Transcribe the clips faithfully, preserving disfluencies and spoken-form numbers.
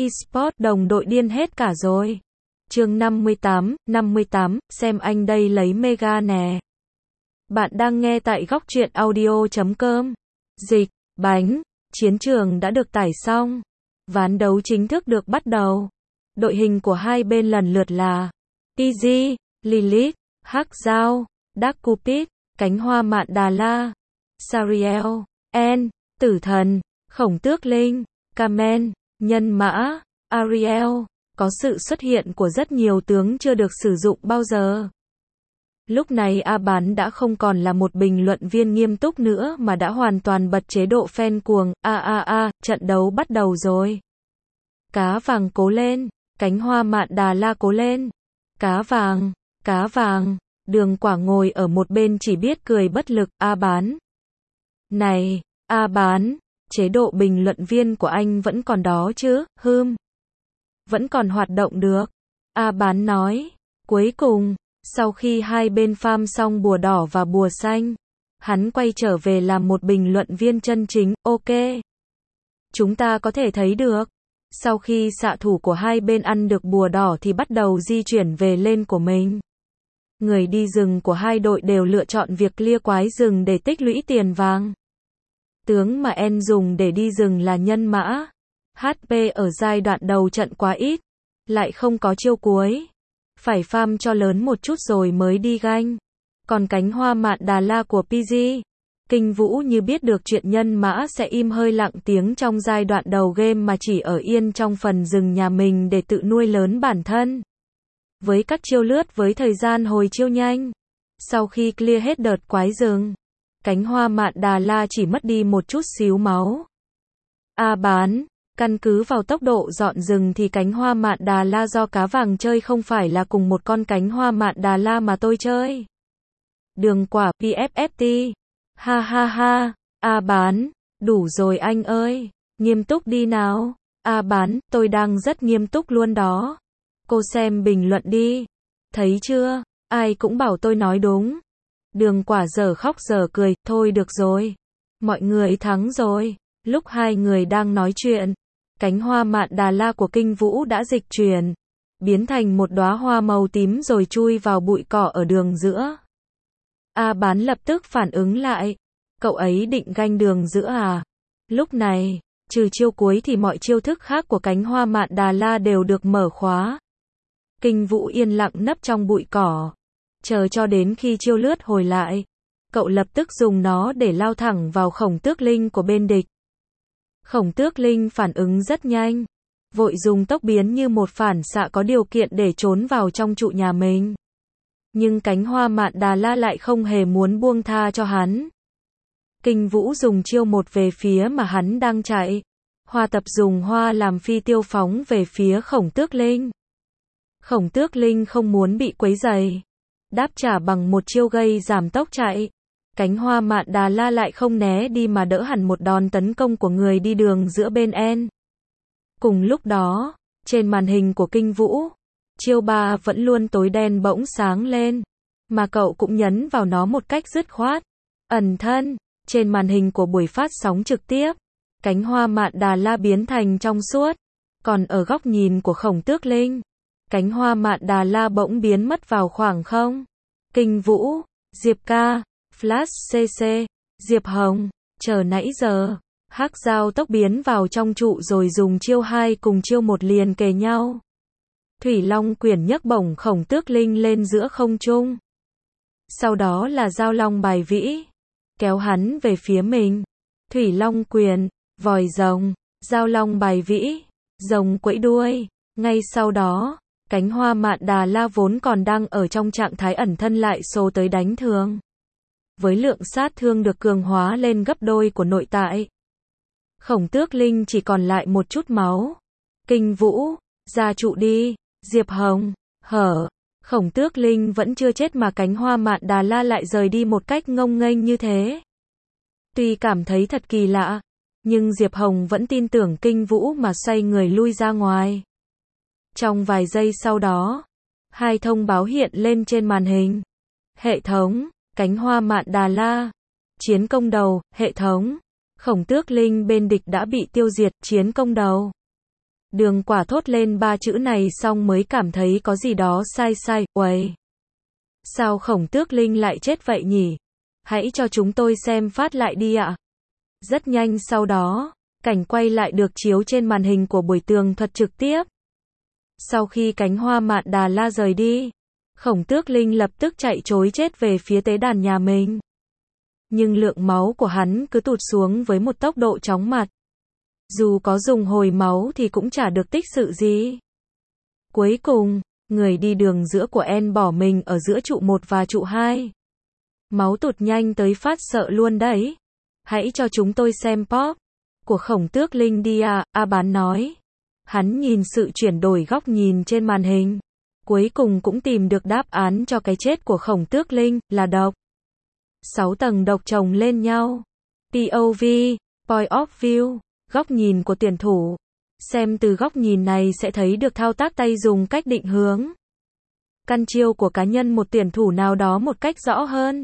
eSports đồng đội điên hết cả rồi. Chương năm mươi tám, năm mươi tám, xem anh đây lấy mega nè. Bạn đang nghe tại góc truyện audio chấm com. Dịch, bánh, chiến trường đã được tải xong. Ván đấu chính thức được bắt đầu. Đội hình của hai bên lần lượt là pê giê, Lilith, Hắc Giao, Dark Cupid, Cánh Hoa Mạn Đà La, Sariel, En, Tử Thần, Khổng Tước Linh, Kamen, Nhân Mã, Ariel. Có sự xuất hiện của rất nhiều tướng chưa được sử dụng bao giờ. Lúc này A Bán đã không còn là một bình luận viên nghiêm túc nữa mà đã hoàn toàn bật chế độ fan cuồng. A a a, trận đấu bắt đầu rồi. Cá vàng cố lên, Cánh Hoa Mạn Đà La cố lên. Cá vàng, cá vàng, Đường Quả ngồi ở một bên chỉ biết cười bất lực. A Bán. Này, A Bán, chế độ bình luận viên của anh vẫn còn đó chứ, hưm. Vẫn còn hoạt động được. A Bán nói. Cuối cùng, sau khi hai bên farm xong bùa đỏ và bùa xanh, hắn quay trở về làm một bình luận viên chân chính. Ok. Chúng ta có thể thấy được. Sau khi xạ thủ của hai bên ăn được bùa đỏ thì bắt đầu di chuyển về lane của mình. Người đi rừng của hai đội đều lựa chọn việc clear quái rừng để tích lũy tiền vàng. Tướng mà En dùng để đi rừng là Nhân Mã. hát pê ở giai đoạn đầu trận quá ít, lại không có chiêu cuối. Phải farm cho lớn một chút rồi mới đi ganh. Còn Cánh Hoa Mạn Đà La của pê giê, Kinh Vũ như biết được chuyện Nhân Mã sẽ im hơi lặng tiếng trong giai đoạn đầu game mà chỉ ở yên trong phần rừng nhà mình để tự nuôi lớn bản thân. Với các chiêu lướt với thời gian hồi chiêu nhanh, sau khi clear hết đợt quái rừng, Cánh Hoa Mạn Đà La chỉ mất đi một chút xíu máu. A Bán, căn cứ vào tốc độ dọn rừng thì Cánh Hoa Mạn Đà La do cá vàng chơi không phải là cùng một con Cánh Hoa Mạn Đà La mà tôi chơi. Đường Quả pê ép ép tê. Ha ha ha. A Bán, đủ rồi anh ơi. Nghiêm túc đi nào. A Bán, tôi đang rất nghiêm túc luôn đó. Cô xem bình luận đi. Thấy chưa? Ai cũng bảo tôi nói đúng. Đường Quả giờ khóc giờ cười. Thôi được rồi. Mọi người thắng rồi. Lúc hai người đang nói chuyện, Cánh Hoa Mạn Đà La của Kinh Vũ đã dịch chuyển, biến thành một đóa hoa màu tím rồi chui vào bụi cỏ ở đường giữa. A Bán lập tức phản ứng lại. Cậu ấy định ganh đường giữa à? Lúc này, trừ chiêu cuối thì mọi chiêu thức khác của Cánh Hoa Mạn Đà La đều được mở khóa. Kinh Vũ yên lặng nấp trong bụi cỏ, chờ cho đến khi chiêu lướt hồi lại. Cậu lập tức dùng nó để lao thẳng vào Khổng Tước Linh của bên địch. Khổng Tước Linh phản ứng rất nhanh, vội dùng tốc biến như một phản xạ có điều kiện để trốn vào trong trụ nhà mình. Nhưng Cánh Hoa Mạn Đà La lại không hề muốn buông tha cho hắn. Kinh Vũ dùng chiêu một về phía mà hắn đang chạy. Hoa Tập dùng hoa làm phi tiêu phóng về phía Khổng Tước Linh. Khổng Tước Linh không muốn bị quấy rầy, đáp trả bằng một chiêu gây giảm tốc chạy. Cánh Hoa Mạn Đà La lại không né đi mà đỡ hẳn một đòn tấn công của người đi đường giữa bên En. Cùng lúc đó, trên màn hình của Kinh Vũ, chiêu ba vẫn luôn tối đen bỗng sáng lên, mà cậu cũng nhấn vào nó một cách dứt khoát. Ẩn thân, trên màn hình của buổi phát sóng trực tiếp, Cánh Hoa Mạn Đà La biến thành trong suốt, còn ở góc nhìn của Khổng Tước Linh, Cánh Hoa Mạn Đà La bỗng biến mất vào khoảng không. Kinh Vũ, Diệp Ca, Flash xê xê, Diệp Hồng, chờ nãy giờ, Hắc Giao tốc biến vào trong trụ rồi dùng chiêu hai cùng chiêu một liền kề nhau. Thủy Long Quyền nhấc bổng Khổng Tước Linh lên giữa không trung. Sau đó là Giao Long Bài Vĩ, kéo hắn về phía mình. Thủy Long Quyền, vòi rồng, Giao Long Bài Vĩ, rồng quẫy đuôi. Ngay sau đó, Cánh Hoa Mạn Đà La vốn còn đang ở trong trạng thái ẩn thân lại xô tới đánh thường. Với lượng sát thương được cường hóa lên gấp đôi của nội tại, Khổng Tước Linh chỉ còn lại một chút máu. Kinh Vũ, ra trụ đi. Diệp Hồng, hở. Khổng Tước Linh vẫn chưa chết mà Cánh Hoa Mạn Đà La lại rời đi một cách ngông nghênh như thế. Tuy cảm thấy thật kỳ lạ, nhưng Diệp Hồng vẫn tin tưởng Kinh Vũ mà xoay người lui ra ngoài. Trong vài giây sau đó, hai thông báo hiện lên trên màn hình. Hệ thống, Cánh Hoa Mạn Đà La, chiến công đầu. Hệ thống, Khổng Tước Linh bên địch đã bị tiêu diệt. Chiến công đầu. Đường Quả thốt lên ba chữ này xong mới cảm thấy có gì đó sai sai, uầy. Sao Khổng Tước Linh lại chết vậy nhỉ? Hãy cho chúng tôi xem phát lại đi ạ. Rất nhanh sau đó, cảnh quay lại được chiếu trên màn hình của buổi tường thuật trực tiếp. Sau khi cánh hoa mạn Đà La rời đi, Khổng Tước Linh lập tức chạy trối chết về phía tế đàn nhà mình. Nhưng lượng máu của hắn cứ tụt xuống với một tốc độ chóng mặt. Dù có dùng hồi máu thì cũng chả được tích sự gì. Cuối cùng, người đi đường giữa của En bỏ mình ở giữa trụ một và trụ hai. Máu tụt nhanh tới phát sợ luôn đấy. Hãy cho chúng tôi xem pop của Khổng Tước Linh đi à, A Bán nói. Hắn nhìn sự chuyển đổi góc nhìn trên màn hình. Cuối cùng cũng tìm được đáp án cho cái chết của Khổng Tước Linh, là độc. Sáu tầng độc chồng lên nhau. pê ô vê, Point of View, góc nhìn của tuyển thủ. Xem từ góc nhìn này sẽ thấy được thao tác tay dùng cách định hướng. Căn chiêu của cá nhân một tuyển thủ nào đó một cách rõ hơn.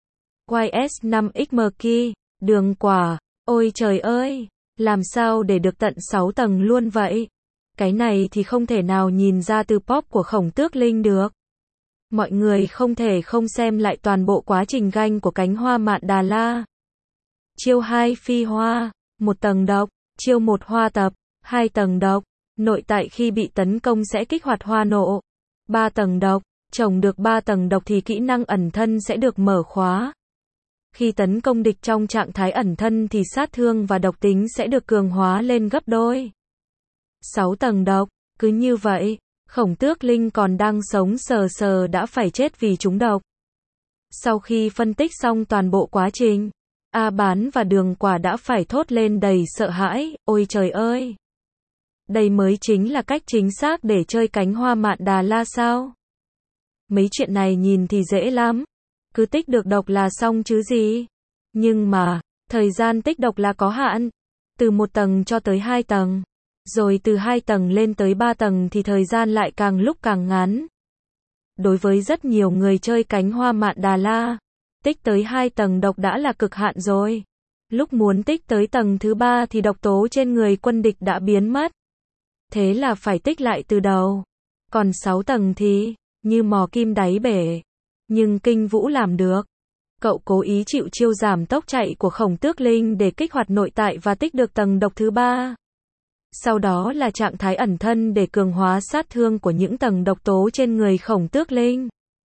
Y S năm X M Key, Đường Quả, ôi trời ơi, làm sao để được tận sáu tầng luôn vậy? Cái này thì không thể nào nhìn ra từ pop của Khổng Tước Linh được. Mọi người không thể không xem lại toàn bộ quá trình ganh của cánh hoa mạn Đà La. Chiêu hai phi hoa, một tầng độc, chiêu một hoa tập, hai tầng độc, nội tại khi bị tấn công sẽ kích hoạt hoa nộ. ba tầng độc, trồng được ba tầng độc thì kỹ năng ẩn thân sẽ được mở khóa. Khi tấn công địch trong trạng thái ẩn thân thì sát thương và độc tính sẽ được cường hóa lên gấp đôi. sáu tầng độc, cứ như vậy, Khổng Tước Linh còn đang sống sờ sờ đã phải chết vì trúng độc. Sau khi phân tích xong toàn bộ quá trình, A Bán và Đường Quả đã phải thốt lên đầy sợ hãi, ôi trời ơi! Đây mới chính là cách chính xác để chơi cánh hoa mạn Đà La sao? Mấy chuyện này nhìn thì dễ lắm. Cứ tích được độc là xong chứ gì. Nhưng mà, thời gian tích độc là có hạn. Từ một tầng cho tới hai tầng. Rồi từ hai tầng lên tới ba tầng thì thời gian lại càng lúc càng ngắn. Đối với rất nhiều người chơi cánh hoa mạn Đà La, tích tới hai tầng độc đã là cực hạn rồi. Lúc muốn tích tới tầng thứ ba thì độc tố trên người quân địch đã biến mất. Thế là phải tích lại từ đầu. Còn sáu tầng thì, như mò kim đáy bể. Nhưng Kinh Vũ làm được. Cậu cố ý chịu chiêu giảm tốc chạy của Khổng Tước Linh để kích hoạt nội tại và tích được tầng độc thứ ba. Sau đó là trạng thái ẩn thân để cường hóa sát thương của những tầng độc tố trên người Khổng Tước Linh.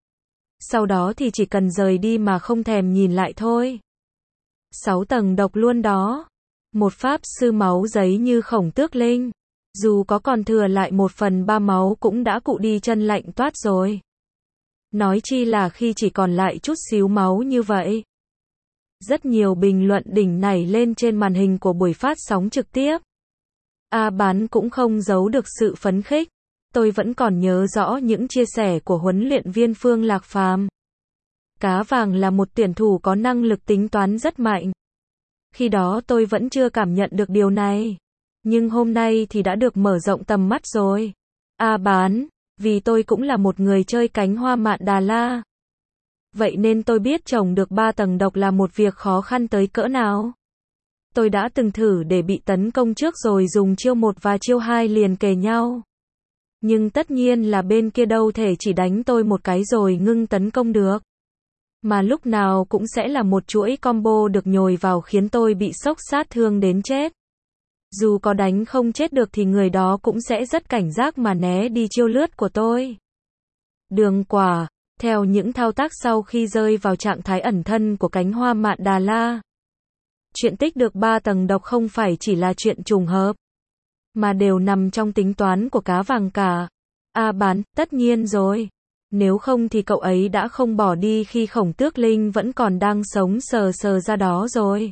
Sau đó thì chỉ cần rời đi mà không thèm nhìn lại thôi. Sáu tầng độc luôn đó. Một pháp sư máu giấy như Khổng Tước Linh, dù có còn thừa lại một phần ba máu cũng đã cụ đi chân lạnh toát rồi. Nói chi là khi chỉ còn lại chút xíu máu như vậy. Rất nhiều bình luận đỉnh nảy lên trên màn hình của buổi phát sóng trực tiếp. A Bán cũng không giấu được sự phấn khích. Tôi vẫn còn nhớ rõ những chia sẻ của huấn luyện viên Phương Lạc Phàm. Cá vàng là một tuyển thủ có năng lực tính toán rất mạnh. Khi đó tôi vẫn chưa cảm nhận được điều này. Nhưng hôm nay thì đã được mở rộng tầm mắt rồi. A Bán, vì tôi cũng là một người chơi cánh hoa mạn Đà La. Vậy nên tôi biết trồng được ba tầng độc là một việc khó khăn tới cỡ nào. Tôi đã từng thử để bị tấn công trước rồi dùng chiêu một và chiêu hai liền kề nhau. Nhưng tất nhiên là bên kia đâu thể chỉ đánh tôi một cái rồi ngưng tấn công được. Mà lúc nào cũng sẽ là một chuỗi combo được nhồi vào khiến tôi bị sốc sát thương đến chết. Dù có đánh không chết được thì người đó cũng sẽ rất cảnh giác mà né đi chiêu lướt của tôi. Đường Quả, theo những thao tác sau khi rơi vào trạng thái ẩn thân của cánh hoa mạn Đà La. Chuyện tích được ba tầng độc không phải chỉ là chuyện trùng hợp, mà đều nằm trong tính toán của cá vàng cả. A Bán, tất nhiên rồi. Nếu không thì cậu ấy đã không bỏ đi khi Khổng Tước Linh vẫn còn đang sống sờ sờ ra đó rồi.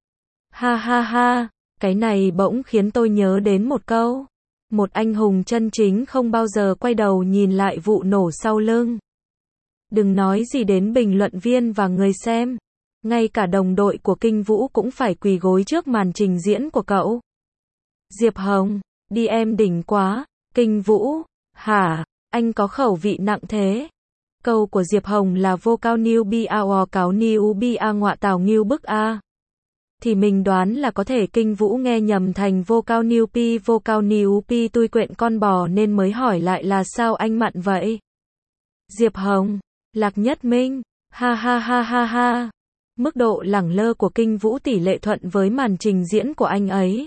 Ha ha ha, cái này bỗng khiến tôi nhớ đến một câu. Một anh hùng chân chính không bao giờ quay đầu nhìn lại vụ nổ sau lưng. Đừng nói gì đến bình luận viên và người xem. Ngay cả đồng đội của Kinh Vũ cũng phải quỳ gối trước màn trình diễn của cậu. Diệp Hồng, đi em đỉnh quá. Kinh Vũ, hả, anh có khẩu vị nặng thế. Câu của Diệp Hồng là vô cao niu bi a o cáo niu bi a ngọa tào nghiêu bức a. thì mình đoán là có thể Kinh Vũ nghe nhầm thành vô cao niu pi vô cao niu pi tui quyện con bò nên mới hỏi lại là sao anh mặn vậy. Diệp Hồng, Lạc Nhất Minh, ha ha ha ha ha. Mức độ lẳng lơ của Kinh Vũ tỷ lệ thuận với màn trình diễn của anh ấy.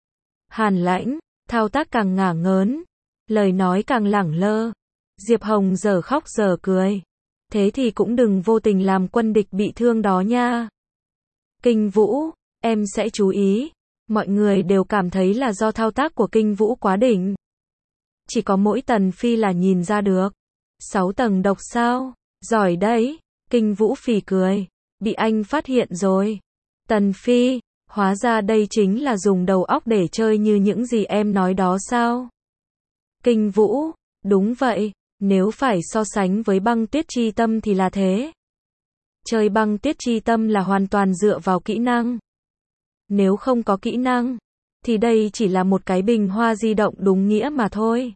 Hàn Lãnh, thao tác càng ngả ngớn, lời nói càng lẳng lơ. Diệp Hồng giờ khóc giờ cười. Thế thì cũng đừng vô tình làm quân địch bị thương đó nha. Kinh Vũ, em sẽ chú ý. Mọi người đều cảm thấy là do thao tác của Kinh Vũ quá đỉnh. Chỉ có mỗi Tần Phi là nhìn ra được. Sáu tầng độc sao? Giỏi đấy. Kinh Vũ phì cười. Bị anh phát hiện rồi. Tần Phi, hóa ra đây chính là dùng đầu óc để chơi như những gì em nói đó sao? Kinh Vũ, đúng vậy. Nếu phải so sánh với Băng Tuyết Chi Tâm thì là thế. Chơi Băng Tuyết Chi Tâm là hoàn toàn dựa vào kỹ năng. Nếu không có kỹ năng, thì đây chỉ là một cái bình hoa di động đúng nghĩa mà thôi.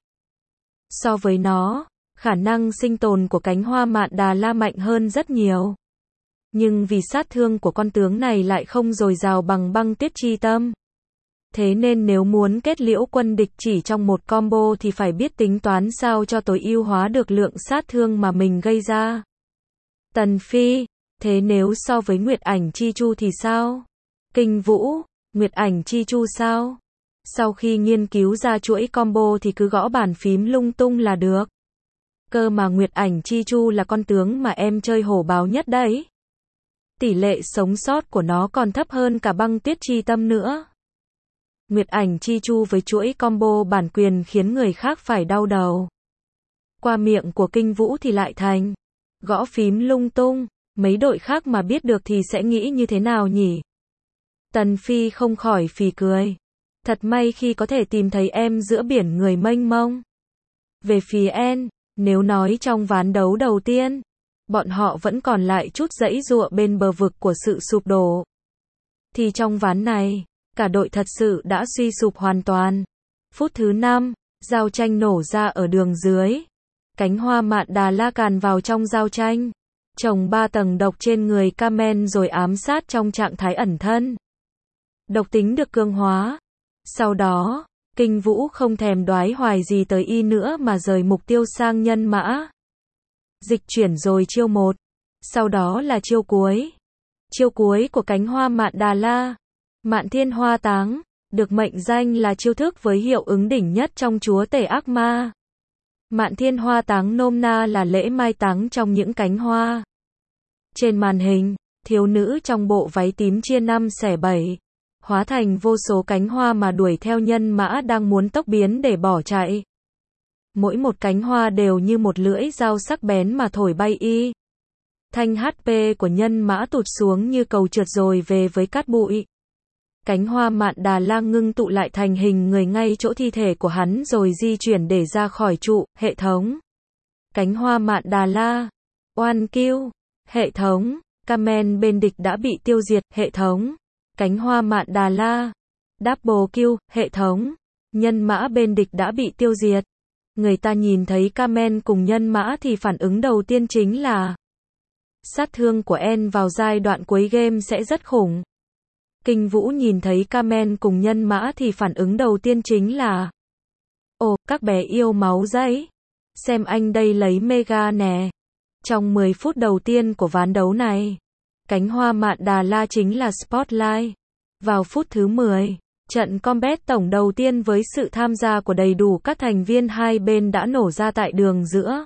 So với nó, khả năng sinh tồn của cánh hoa Mạn Đà La mạnh hơn rất nhiều. Nhưng vì sát thương của con tướng này lại không dồi dào bằng Băng Tuyết Chi Tâm. Thế nên nếu muốn kết liễu quân địch chỉ trong một combo thì phải biết tính toán sao cho tối ưu hóa được lượng sát thương mà mình gây ra. Tần Phi, thế nếu so với Nguyệt Ảnh Chi Chu thì sao? Kinh Vũ, Nguyệt Ảnh Chi Chu sao? Sau khi nghiên cứu ra chuỗi combo thì cứ gõ bàn phím lung tung là được. Cơ mà Nguyệt Ảnh Chi Chu là con tướng mà em chơi hổ báo nhất đấy. Tỷ lệ sống sót của nó còn thấp hơn cả Băng Tuyết Chi Tâm nữa. Nguyệt Ảnh Chi Chu với chuỗi combo bản quyền khiến người khác phải đau đầu. Qua miệng của Kinh Vũ thì lại thành gõ phím lung tung, mấy đội khác mà biết được thì sẽ nghĩ như thế nào nhỉ? Tần Phi không khỏi phì cười. Thật may khi có thể tìm thấy em giữa biển người mênh mông. Về phía En, nếu nói trong ván đấu đầu tiên, bọn họ vẫn còn lại chút giãy giụa bên bờ vực của sự sụp đổ. Thì trong ván này, cả đội thật sự đã suy sụp hoàn toàn. Phút thứ năm, giao tranh nổ ra ở đường dưới. Cánh hoa Mạn Đà La càn vào trong giao tranh. Trồng ba tầng độc trên người Kamen rồi ám sát trong trạng thái ẩn thân. Độc tính được cường hóa. Sau đó, Kinh Vũ không thèm đoái hoài gì tới y nữa mà rời mục tiêu sang nhân mã. Dịch chuyển rồi chiêu một. Sau đó là chiêu cuối. Chiêu cuối của cánh hoa Mạn Đà La. Mạn Thiên Hoa Táng, được mệnh danh là chiêu thức với hiệu ứng đỉnh nhất trong Chúa Tể Ác Ma. Mạn Thiên Hoa Táng nôm na là lễ mai táng trong những cánh hoa. Trên màn hình, thiếu nữ trong bộ váy tím chia năm xẻ bảy, hóa thành vô số cánh hoa mà đuổi theo nhân mã đang muốn tốc biến để bỏ chạy. Mỗi một cánh hoa đều như một lưỡi dao sắc bén mà thổi bay y. Thanh hát pê của nhân mã tụt xuống như cầu trượt rồi về với cát bụi. Cánh hoa Mạn Đà La ngưng tụ lại thành hình người ngay chỗ thi thể của hắn rồi di chuyển để ra khỏi trụ, hệ thống. Cánh hoa Mạn Đà La. One kill. Hệ thống. Kamen bên địch đã bị tiêu diệt, hệ thống. Cánh hoa Mạn Đà La. Double kill, hệ thống. Nhân mã bên địch đã bị tiêu diệt. Người ta nhìn thấy Kamen cùng nhân mã thì phản ứng đầu tiên chính là sát thương của En vào giai đoạn cuối game sẽ rất khủng. Kinh Vũ nhìn thấy Kamen cùng nhân mã thì phản ứng đầu tiên chính là ồ, các bé yêu máu giấy. Xem anh đây lấy mega nè. Trong mười phút đầu tiên của ván đấu này, cánh hoa Mạn Đà La chính là spotlight. Vào phút thứ mười, trận combat tổng đầu tiên với sự tham gia của đầy đủ các thành viên hai bên đã nổ ra tại đường giữa.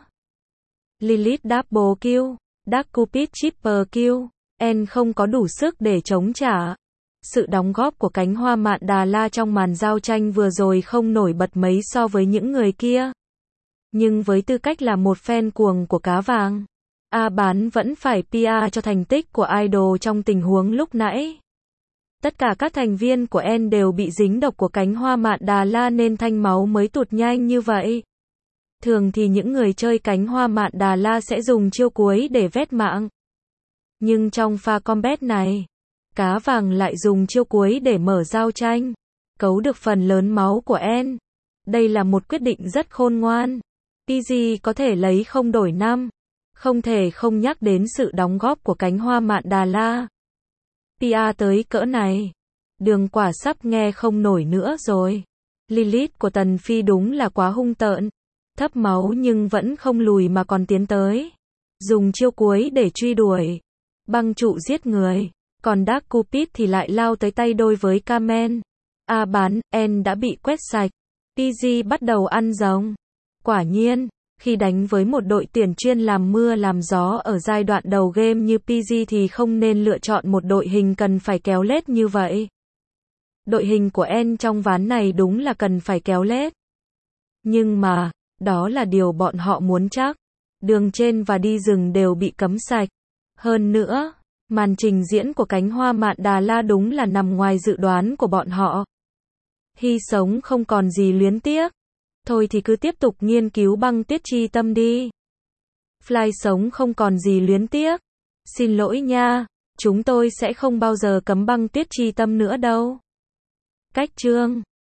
Lilith double kill, Dark Cupid triple kill, En không có đủ sức để chống trả. Sự đóng góp của cánh hoa Mạn Đà La trong màn giao tranh vừa rồi không nổi bật mấy so với những người kia. Nhưng với tư cách là một fan cuồng của cá vàng, A Bán vẫn phải pê e cho thành tích của idol trong tình huống lúc nãy. Tất cả các thành viên của En đều bị dính độc của cánh hoa Mạn Đà La nên thanh máu mới tụt nhanh như vậy. Thường thì những người chơi cánh hoa Mạn Đà La sẽ dùng chiêu cuối để vét mạng. Nhưng trong pha combat này, cá vàng lại dùng chiêu cuối để mở giao tranh, cấu được phần lớn máu của En. Đây là một quyết định rất khôn ngoan. pê giê có thể lấy không đổi năm. Không thể không nhắc đến sự đóng góp của cánh hoa Mạn Đà La. pê e tới cỡ này. Đường Quả sắp nghe không nổi nữa rồi. Lilith của Tần Phi đúng là quá hung tợn. Thấp máu nhưng vẫn không lùi mà còn tiến tới. Dùng chiêu cuối để truy đuổi. Băng trụ giết người. Còn Dark Cupid thì lại lao tới tay đôi với Carmen. A bán, En đã bị quét sạch. pê giê bắt đầu ăn rồng. Quả nhiên, khi đánh với một đội tuyển chuyên làm mưa làm gió ở giai đoạn đầu game như pê giê thì không nên lựa chọn một đội hình cần phải kéo lết như vậy. Đội hình của En trong ván này đúng là cần phải kéo lết. Nhưng mà, đó là điều bọn họ muốn chắc. Đường trên và đi rừng đều bị cấm sạch. Hơn nữa, màn trình diễn của cánh hoa mạn Đà La đúng là nằm ngoài dự đoán của bọn họ. Hy sống không còn gì luyến tiếc. Thôi thì cứ tiếp tục nghiên cứu băng tuyết chi tâm đi. Fly sống không còn gì luyến tiếc. Xin lỗi nha, chúng tôi sẽ không bao giờ cấm băng tuyết chi tâm nữa đâu. Cách chương